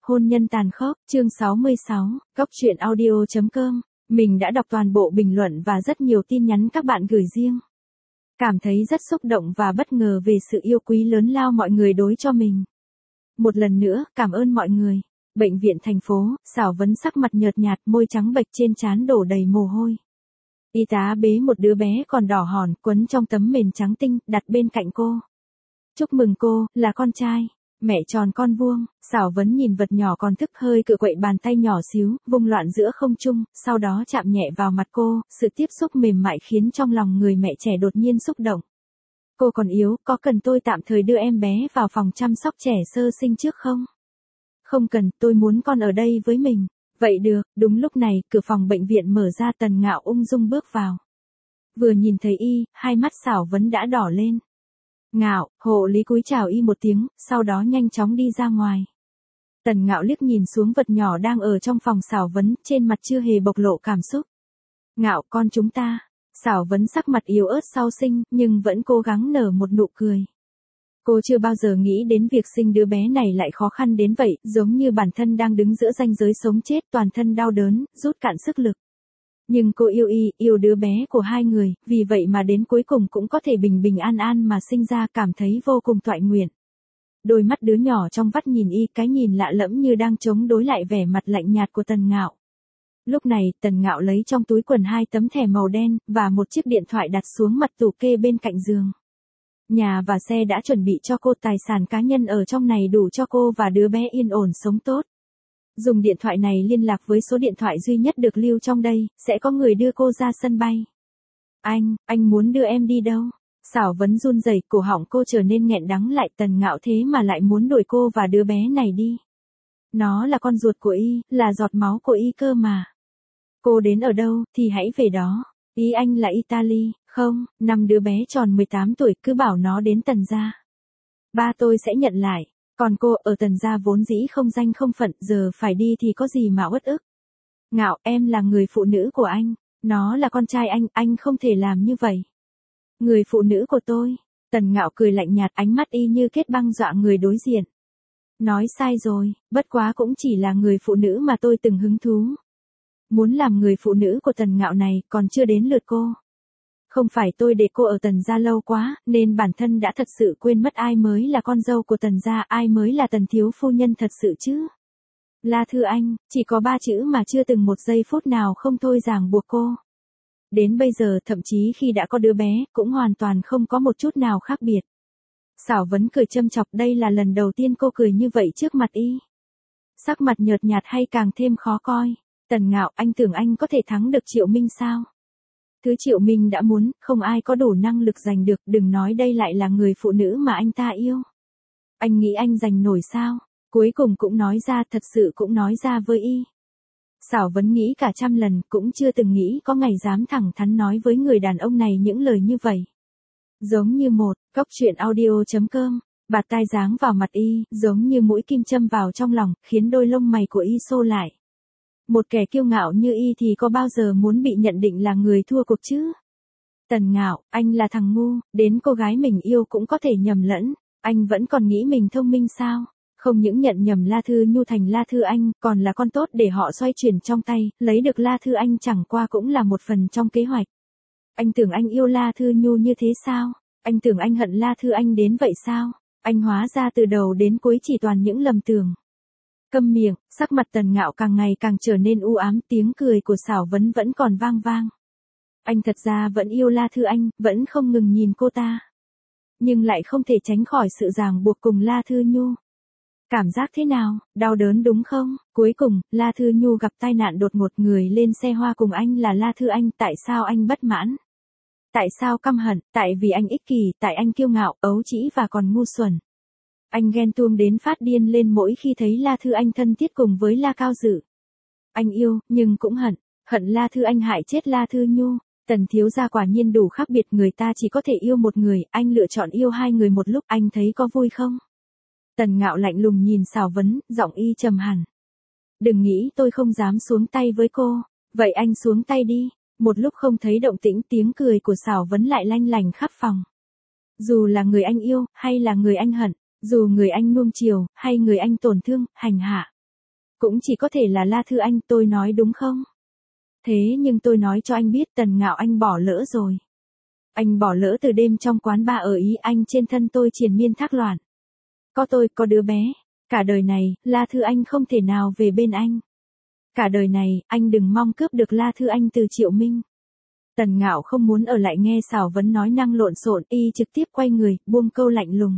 Hôn nhân tàn khốc, chương 66, Góc truyện audio.com. Mình đã đọc toàn bộ bình luận và rất nhiều tin nhắn các bạn gửi riêng. Cảm thấy rất xúc động và bất ngờ về sự yêu quý lớn lao mọi người đối cho mình. Một lần nữa, cảm ơn mọi người. Bệnh viện thành phố, Xảo Vấn sắc mặt nhợt nhạt, môi trắng bệch, trên trán đổ đầy mồ hôi. Y tá bế một đứa bé còn đỏ hòn, quấn trong tấm mền trắng tinh, đặt bên cạnh cô. Chúc mừng cô, là con trai. Mẹ tròn con vuông. Xảo Vấn nhìn vật nhỏ còn thức hơi cựa quậy, bàn tay nhỏ xíu, vung loạn giữa không trung, sau đó chạm nhẹ vào mặt cô, sự tiếp xúc mềm mại khiến trong lòng người mẹ trẻ đột nhiên xúc động. Cô còn yếu, có cần tôi tạm thời đưa em bé vào phòng chăm sóc trẻ sơ sinh trước không? Không cần, tôi muốn con ở đây với mình. Vậy được. Đúng lúc này, cửa phòng bệnh viện mở ra, Tần Ngạo ung dung bước vào. Vừa nhìn thấy y, hai mắt Xảo Vấn đã đỏ lên. Ngạo, hộ lý cúi chào y một tiếng, sau đó nhanh chóng đi ra ngoài. Tần Ngạo liếc nhìn xuống vật nhỏ đang ở trong phòng Xảo Vấn, trên mặt chưa hề bộc lộ cảm xúc. Ngạo, con chúng ta. Xảo Vấn sắc mặt yếu ớt sau sinh, nhưng vẫn cố gắng nở một nụ cười. Cô chưa bao giờ nghĩ đến việc sinh đứa bé này lại khó khăn đến vậy, giống như bản thân đang đứng giữa ranh giới sống chết, toàn thân đau đớn, rút cạn sức lực. Nhưng cô yêu y, yêu đứa bé của hai người, vì vậy mà đến cuối cùng cũng có thể bình bình an an mà sinh ra, cảm thấy vô cùng toại nguyện. Đôi mắt đứa nhỏ trong vắt nhìn y, cái nhìn lạ lẫm như đang chống đối lại vẻ mặt lạnh nhạt của Tần Ngạo. Lúc này, Tần Ngạo lấy trong túi quần 2 tấm thẻ màu đen, và một chiếc điện thoại đặt xuống mặt tủ kê bên cạnh giường. Nhà và xe đã chuẩn bị cho cô, tài sản cá nhân ở trong này đủ cho cô và đứa bé yên ổn sống tốt. Dùng điện thoại này liên lạc với số điện thoại duy nhất được lưu trong đây, sẽ có người đưa cô ra sân bay. Anh muốn đưa em đi đâu? Xảo Vấn run rẩy, cổ họng cô trở nên nghẹn đắng lại, Tần Ngạo thế mà lại muốn đuổi cô và đứa bé này đi. Nó là con ruột của y, là giọt máu của y cơ mà. Cô đến ở đâu, thì hãy về đó. Ý anh là Italy, không, năm đứa bé tròn 18 tuổi, cứ bảo nó đến Tần gia. Ba tôi sẽ nhận lại. Còn cô, ở Tần gia vốn dĩ không danh không phận, giờ phải đi thì có gì mà uất ức. Ngạo, em là người phụ nữ của anh. Nó là con trai anh không thể làm như vậy. Người phụ nữ của tôi. Tần Ngạo cười lạnh nhạt, ánh mắt y như kết băng dọa người đối diện. Nói sai rồi, bất quá cũng chỉ là người phụ nữ mà tôi từng hứng thú. Muốn làm người phụ nữ của Tần Ngạo này, còn chưa đến lượt cô. Không phải tôi để cô ở Tần gia lâu quá, nên bản thân đã thật sự quên mất ai mới là con dâu của Tần gia, ai mới là Tần thiếu phu nhân thật sự chứ. La Thư Anh, chỉ có 3 chữ mà chưa từng một giây phút nào không thôi ràng buộc cô. Đến bây giờ, thậm chí khi đã có đứa bé, cũng hoàn toàn không có một chút nào khác biệt. Xảo Vấn cười châm chọc, đây là lần đầu tiên cô cười như vậy trước mặt y. Sắc mặt nhợt nhạt hay càng thêm khó coi. Tần Ngạo, anh tưởng anh có thể thắng được Triệu Minh sao? Thứ Triệu Minh đã muốn, không ai có đủ năng lực giành được, đừng nói đây lại là người phụ nữ mà anh ta yêu. Anh nghĩ anh giành nổi sao? Cuối cùng cũng nói ra, thật sự cũng nói ra với y. Xảo Vấn nghĩ cả trăm lần, cũng chưa từng nghĩ có ngày dám thẳng thắn nói với người đàn ông này những lời như vậy. Giống như một, Góc truyện audio.com, bạt tai giáng vào mặt y, giống như mũi kim châm vào trong lòng, khiến đôi lông mày của y xô lại. Một kẻ kiêu ngạo như y thì có bao giờ muốn bị nhận định là người thua cuộc chứ? Tần Ngạo, anh là thằng ngu, đến cô gái mình yêu cũng có thể nhầm lẫn, anh vẫn còn nghĩ mình thông minh sao? Không những nhận nhầm La Thư Nhu thành La Thư Anh, còn là con tốt để họ xoay chuyển trong tay, lấy được La Thư Anh chẳng qua cũng là một phần trong kế hoạch. Anh tưởng anh yêu La Thư Nhu như thế sao? Anh tưởng anh hận La Thư Anh đến vậy sao? Anh hóa ra từ đầu đến cuối chỉ toàn những lầm tưởng. Câm miệng, sắc mặt Tần Ngạo càng ngày càng trở nên u ám, tiếng cười của Xảo Vấn vẫn còn vang vang. Anh thật ra vẫn yêu La Thư Anh, vẫn không ngừng nhìn cô ta. Nhưng lại không thể tránh khỏi sự ràng buộc cùng La Thư Nhu. Cảm giác thế nào, đau đớn đúng không? Cuối cùng, La Thư Nhu gặp tai nạn đột ngột, người lên xe hoa cùng anh là La Thư Anh, tại sao anh bất mãn? Tại sao căm hận? Tại vì anh ích kỷ, tại anh kiêu ngạo, ấu trĩ và còn ngu xuẩn. Anh ghen tuông đến phát điên lên mỗi khi thấy La Thư Anh thân thiết cùng với La Cao Dự. Anh yêu, nhưng cũng hận La Thư Anh hại chết La Thư Nhu. Tần thiếu gia quả nhiên đủ khác biệt, người ta chỉ có thể yêu một người, anh lựa chọn yêu 2 người một lúc, anh thấy có vui không? Tần Ngạo lạnh lùng nhìn Xảo Vấn, giọng y trầm hẳn. Đừng nghĩ tôi không dám xuống tay với cô, vậy anh xuống tay đi. Một lúc không thấy động tĩnh, tiếng cười của Xảo Vấn lại lanh lành khắp phòng. Dù là người anh yêu, hay là người anh hận, dù người anh nuông chiều, hay người anh tổn thương, hành hạ. Cũng chỉ có thể là La Thư Anh, tôi nói đúng không? Thế nhưng tôi nói cho anh biết Tần Ngạo anh bỏ lỡ rồi. Anh bỏ lỡ từ đêm trong quán bar ở Ý Anh trên thân tôi triền miên thác loạn. Có tôi, có đứa bé. Cả đời này, La Thư Anh không thể nào về bên anh. Cả đời này, anh đừng mong cướp được La Thư Anh từ Triệu Minh. Tần Ngạo không muốn ở lại nghe Sảo Vấn nói năng lộn xộn, y trực tiếp quay người, buông câu lạnh lùng.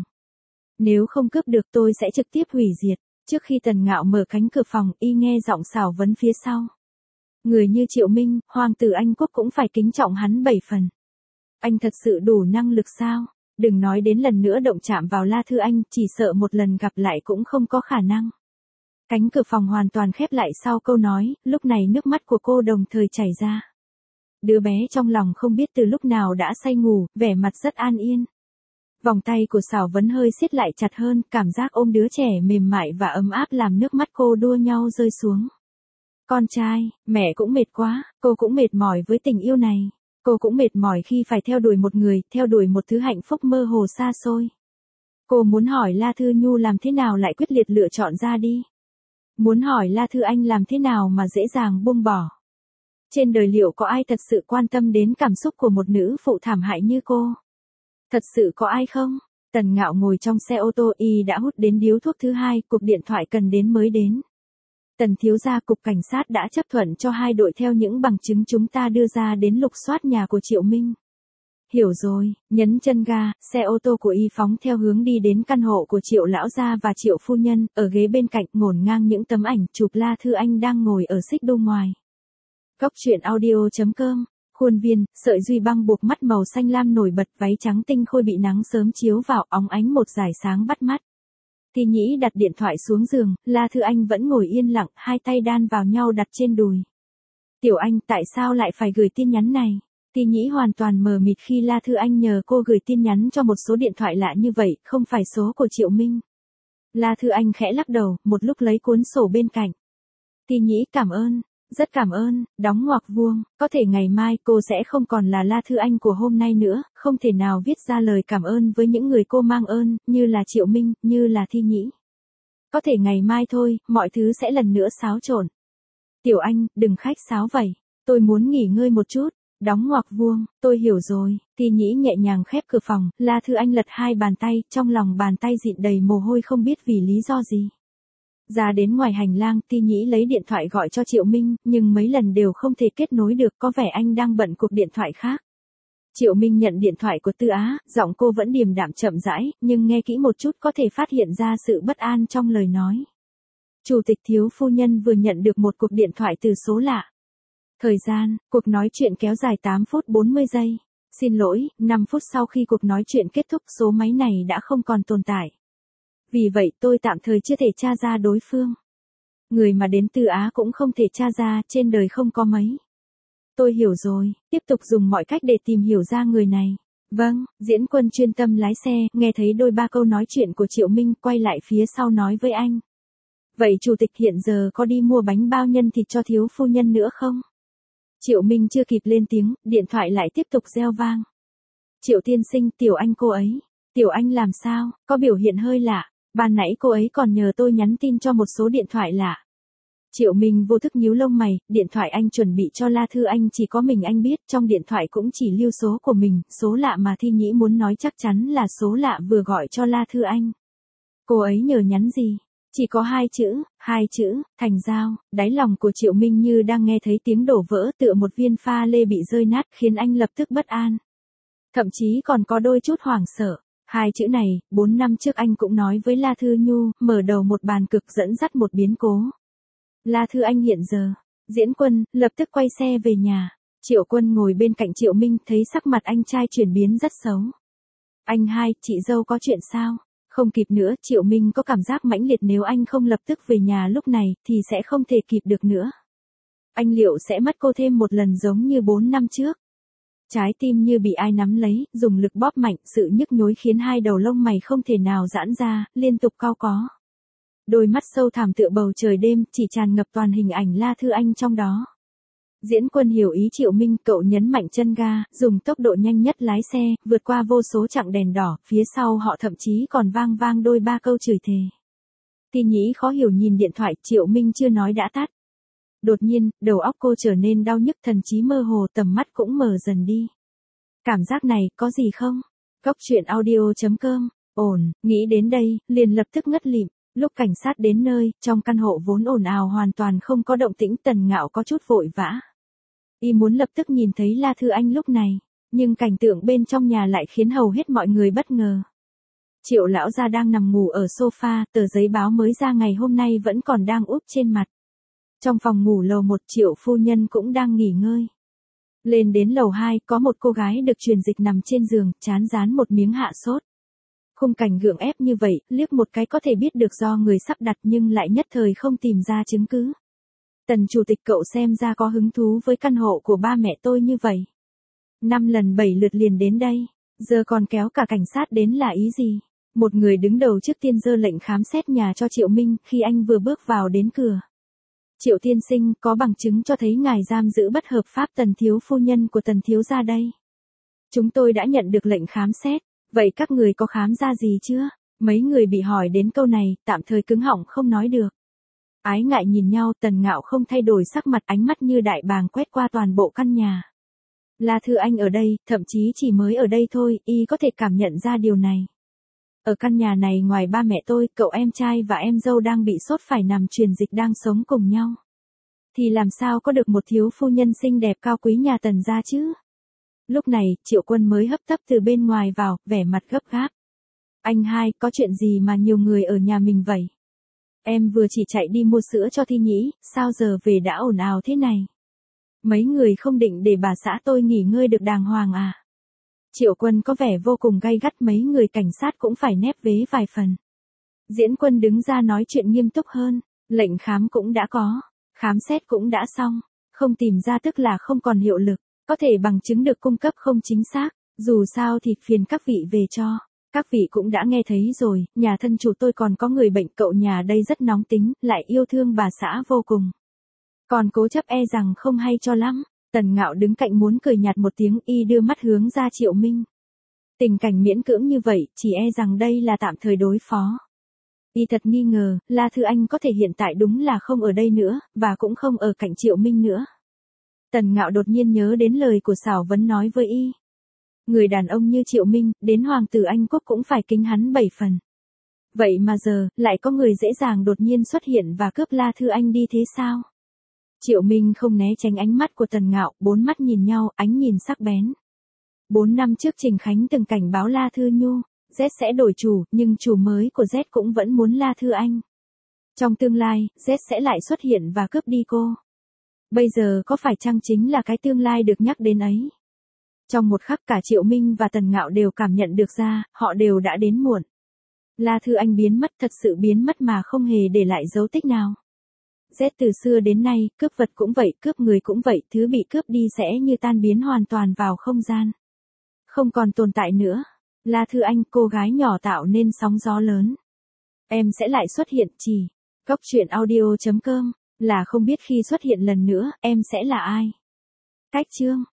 Nếu không cướp được tôi sẽ trực tiếp hủy diệt. Trước khi Tần Ngạo mở cánh cửa phòng, y nghe giọng Sảo Vấn phía sau. Người như Triệu Minh, hoàng tử Anh quốc cũng phải kính trọng hắn 7 phần. Anh thật sự đủ năng lực sao? Đừng nói đến lần nữa động chạm vào La Thư Anh, chỉ sợ một lần gặp lại cũng không có khả năng. Cánh cửa phòng hoàn toàn khép lại sau câu nói, lúc này nước mắt của cô đồng thời chảy ra. Đứa bé trong lòng không biết từ lúc nào đã say ngủ, vẻ mặt rất an yên. Vòng tay của Sảo Vấn hơi siết lại chặt hơn, cảm giác ôm đứa trẻ mềm mại và ấm áp làm nước mắt cô đua nhau rơi xuống. Con trai, mẹ cũng mệt quá, cô cũng mệt mỏi với tình yêu này. Cô cũng mệt mỏi khi phải theo đuổi một người, theo đuổi một thứ hạnh phúc mơ hồ xa xôi. Cô muốn hỏi La Thư Nhu làm thế nào lại quyết liệt lựa chọn ra đi. Muốn hỏi La Thư Anh làm thế nào mà dễ dàng buông bỏ. Trên đời liệu có ai thật sự quan tâm đến cảm xúc của một nữ phụ thảm hại như cô? Thật sự có ai không? Tần Ngạo ngồi trong xe ô tô, y đã hút đến điếu thuốc thứ hai, cuộc điện thoại cần đến mới đến. Tần thiếu gia, cục cảnh sát đã chấp thuận cho 2 đội theo những bằng chứng chúng ta đưa ra đến lục soát nhà của Triệu Minh. Hiểu rồi, nhấn chân ga, xe ô tô của y phóng theo hướng đi đến căn hộ của Triệu lão gia và Triệu phu nhân, ở ghế bên cạnh ngổn ngang những tấm ảnh chụp La Thư Anh đang ngồi ở xích đu ngoài. Góc truyện audio.com, khuôn viên, sợi duy băng buộc mắt màu xanh lam nổi bật, váy trắng tinh khôi bị nắng sớm chiếu vào, óng ánh một dải sáng bắt mắt. Ti Nhĩ đặt điện thoại xuống giường, La Thư Anh vẫn ngồi yên lặng, hai tay đan vào nhau đặt trên đùi. Tiểu Anh, tại sao lại phải gửi tin nhắn này? Ti Nhĩ hoàn toàn mờ mịt khi La Thư Anh nhờ cô gửi tin nhắn cho một số điện thoại lạ như vậy, không phải số của Triệu Minh. La Thư Anh khẽ lắc đầu, một lúc lấy cuốn sổ bên cạnh. Ti Nhĩ, cảm ơn. Rất cảm ơn, đóng ngoặc vuông, có thể ngày mai cô sẽ không còn là La Thư Anh của hôm nay nữa, không thể nào viết ra lời cảm ơn với những người cô mang ơn, như là Triệu Minh, như là Thi Nhĩ. Có thể ngày mai thôi, mọi thứ sẽ lần nữa xáo trộn. Tiểu Anh, đừng khách sáo vậy, tôi muốn nghỉ ngơi một chút, đóng ngoặc vuông, tôi hiểu rồi. Thi Nhĩ nhẹ nhàng khép cửa phòng, La Thư Anh lật 2 bàn tay, trong lòng bàn tay dịn đầy mồ hôi không biết vì lý do gì. Ra đến ngoài hành lang, Ti Nhĩ lấy điện thoại gọi cho Triệu Minh, nhưng mấy lần đều không thể kết nối được, có vẻ anh đang bận cuộc điện thoại khác. Triệu Minh nhận điện thoại của Tư Á, giọng cô vẫn điềm đạm chậm rãi, nhưng nghe kỹ một chút có thể phát hiện ra sự bất an trong lời nói. Chủ tịch thiếu phu nhân vừa nhận được một cuộc điện thoại từ số lạ. Thời gian, cuộc nói chuyện kéo dài 8 phút 40 giây. Xin lỗi, 5 phút sau khi cuộc nói chuyện kết thúc số máy này đã không còn tồn tại. Vì vậy tôi tạm thời chưa thể tra ra đối phương. Người mà đến Tư Á cũng không thể tra ra, trên đời không có mấy. Tôi hiểu rồi, tiếp tục dùng mọi cách để tìm hiểu ra người này. Vâng, Diễn Quân chuyên tâm lái xe, nghe thấy đôi ba câu nói chuyện của Triệu Minh, quay lại phía sau nói với anh. Vậy chủ tịch hiện giờ có đi mua bánh bao nhân thịt cho thiếu phu nhân nữa không? Triệu Minh chưa kịp lên tiếng, điện thoại lại tiếp tục reo vang. Triệu tiên sinh, Tiểu Anh cô ấy. Tiểu Anh làm sao, có biểu hiện hơi lạ. Ban nãy cô ấy còn nhờ tôi nhắn tin cho một số điện thoại lạ. Triệu Minh vô thức nhíu lông mày, điện thoại anh chuẩn bị cho La Thư Anh chỉ có mình anh biết, trong điện thoại cũng chỉ lưu số của mình, số lạ mà Thi Nhĩ muốn nói chắc chắn là số lạ vừa gọi cho La Thư Anh. Cô ấy nhờ nhắn gì? Chỉ có 2 chữ, thành giao, đáy lòng của Triệu Minh như đang nghe thấy tiếng đổ vỡ tựa một viên pha lê bị rơi nát khiến anh lập tức bất an. Thậm chí còn có đôi chút hoảng sợ. 2 chữ này, 4 năm trước anh cũng nói với La Thư Nhu, mở đầu một bàn cực dẫn dắt một biến cố. La Thư Anh hiện giờ, Diễn Quân, lập tức quay xe về nhà. Triệu Quân ngồi bên cạnh Triệu Minh, thấy sắc mặt anh trai chuyển biến rất xấu. Anh hai, chị dâu có chuyện sao? Không kịp nữa, Triệu Minh có cảm giác mãnh liệt nếu anh không lập tức về nhà lúc này, thì sẽ không thể kịp được nữa. Anh liệu sẽ mất cô thêm một lần giống như 4 năm trước? Trái tim như bị ai nắm lấy, dùng lực bóp mạnh, sự nhức nhối khiến 2 đầu lông mày không thể nào giãn ra, liên tục cau có. Đôi mắt sâu thẳm tựa bầu trời đêm, chỉ tràn ngập toàn hình ảnh La Thư Anh trong đó. Diễn Quân hiểu ý Triệu Minh, cậu nhấn mạnh chân ga, dùng tốc độ nhanh nhất lái xe, vượt qua vô số chặng đèn đỏ, phía sau họ thậm chí còn vang vang đôi ba câu chửi thề. Ti Nhĩ khó hiểu nhìn điện thoại, Triệu Minh chưa nói đã tắt. Đột nhiên, đầu óc cô trở nên đau nhức, thần trí mơ hồ, tầm mắt cũng mờ dần đi. Cảm giác này, có gì không? Cốc truyện audio.com, ổn, nghĩ đến đây, liền lập tức ngất lịm. Lúc cảnh sát đến nơi, trong căn hộ vốn ồn ào hoàn toàn không có động tĩnh, Tần Ngạo có chút vội vã. Y muốn lập tức nhìn thấy La Thư Anh lúc này, nhưng cảnh tượng bên trong nhà lại khiến hầu hết mọi người bất ngờ. Triệu lão gia đang nằm ngủ ở sofa, tờ giấy báo mới ra ngày hôm nay vẫn còn đang úp trên mặt. Trong phòng ngủ lầu 1, Triệu phu nhân cũng đang nghỉ ngơi. Lên đến lầu 2, có một cô gái được truyền dịch nằm trên giường, trán dán một miếng hạ sốt. Khung cảnh gượng ép như vậy, liếc một cái có thể biết được do người sắp đặt nhưng lại nhất thời không tìm ra chứng cứ. Tần chủ tịch, cậu xem ra có hứng thú với căn hộ của ba mẹ tôi như vậy. 5 lần 7 lượt liền đến đây, giờ còn kéo cả cảnh sát đến là ý gì? Một người đứng đầu trước tiên giơ lệnh khám xét nhà cho Triệu Minh khi anh vừa bước vào đến cửa. Triệu tiên sinh, có bằng chứng cho thấy ngài giam giữ bất hợp pháp Tần thiếu phu nhân của Tần thiếu gia đây. Chúng tôi đã nhận được lệnh khám xét, vậy các người có khám ra gì chưa? Mấy người bị hỏi đến câu này, tạm thời cứng họng không nói được. Ái ngại nhìn nhau, Tần Ngạo không thay đổi sắc mặt, ánh mắt như đại bàng quét qua toàn bộ căn nhà. La Thư Anh ở đây, thậm chí chỉ mới ở đây thôi, y có thể cảm nhận ra điều này. Ở căn nhà này ngoài ba mẹ tôi, cậu em trai và em dâu đang bị sốt phải nằm truyền dịch đang sống cùng nhau. Thì làm sao có được một thiếu phu nhân xinh đẹp cao quý nhà Tần gia chứ? Lúc này, Triệu Quân mới hấp tấp từ bên ngoài vào, vẻ mặt gấp gáp. Anh hai, có chuyện gì mà nhiều người ở nhà mình vậy? Em vừa chỉ chạy đi mua sữa cho Thi Nhĩ, sao giờ về đã ồn ào thế này? Mấy người không định để bà xã tôi nghỉ ngơi được đàng hoàng à? Triệu Quân có vẻ vô cùng gay gắt, mấy người cảnh sát cũng phải nép vế vài phần. Diễn Quân đứng ra nói chuyện nghiêm túc hơn, lệnh khám cũng đã có, khám xét cũng đã xong, không tìm ra tức là không còn hiệu lực, có thể bằng chứng được cung cấp không chính xác, dù sao thì phiền các vị về cho. Các vị cũng đã nghe thấy rồi, nhà thân chủ tôi còn có người bệnh, cậu nhà đây rất nóng tính, lại yêu thương bà xã vô cùng. Còn cố chấp e rằng không hay cho lắm. Tần Ngạo đứng cạnh muốn cười nhạt một tiếng, y đưa mắt hướng ra Triệu Minh. Tình cảnh miễn cưỡng như vậy, chỉ e rằng đây là tạm thời đối phó. Y thật nghi ngờ, La Thư Anh có thể hiện tại đúng là không ở đây nữa, và cũng không ở cạnh Triệu Minh nữa. Tần Ngạo đột nhiên nhớ đến lời của Sảo Vấn nói với y. Người đàn ông như Triệu Minh, đến hoàng tử Anh Quốc cũng phải kính hắn 7 phần. Vậy mà giờ, lại có người dễ dàng đột nhiên xuất hiện và cướp La Thư Anh đi thế sao? Triệu Minh không né tránh ánh mắt của Tần Ngạo, bốn mắt nhìn nhau, ánh nhìn sắc bén. 4 năm trước Trình Khánh từng cảnh báo La Thư Nhu, Z sẽ đổi chủ, nhưng chủ mới của Z cũng vẫn muốn La Thư Anh. Trong tương lai, Z sẽ lại xuất hiện và cướp đi cô. Bây giờ có phải chăng chính là cái tương lai được nhắc đến ấy? Trong một khắc cả Triệu Minh và Tần Ngạo đều cảm nhận được ra, họ đều đã đến muộn. La Thư Anh biến mất, thật sự biến mất mà không hề để lại dấu tích nào. Z từ xưa đến nay, cướp vật cũng vậy, cướp người cũng vậy, thứ bị cướp đi sẽ như tan biến hoàn toàn vào không gian. Không còn tồn tại nữa. La Thư Anh, cô gái nhỏ tạo nên sóng gió lớn. Em sẽ lại xuất hiện, chỉ. Cốc truyện audio.com, là không biết khi xuất hiện lần nữa, em sẽ là ai. Cách chương.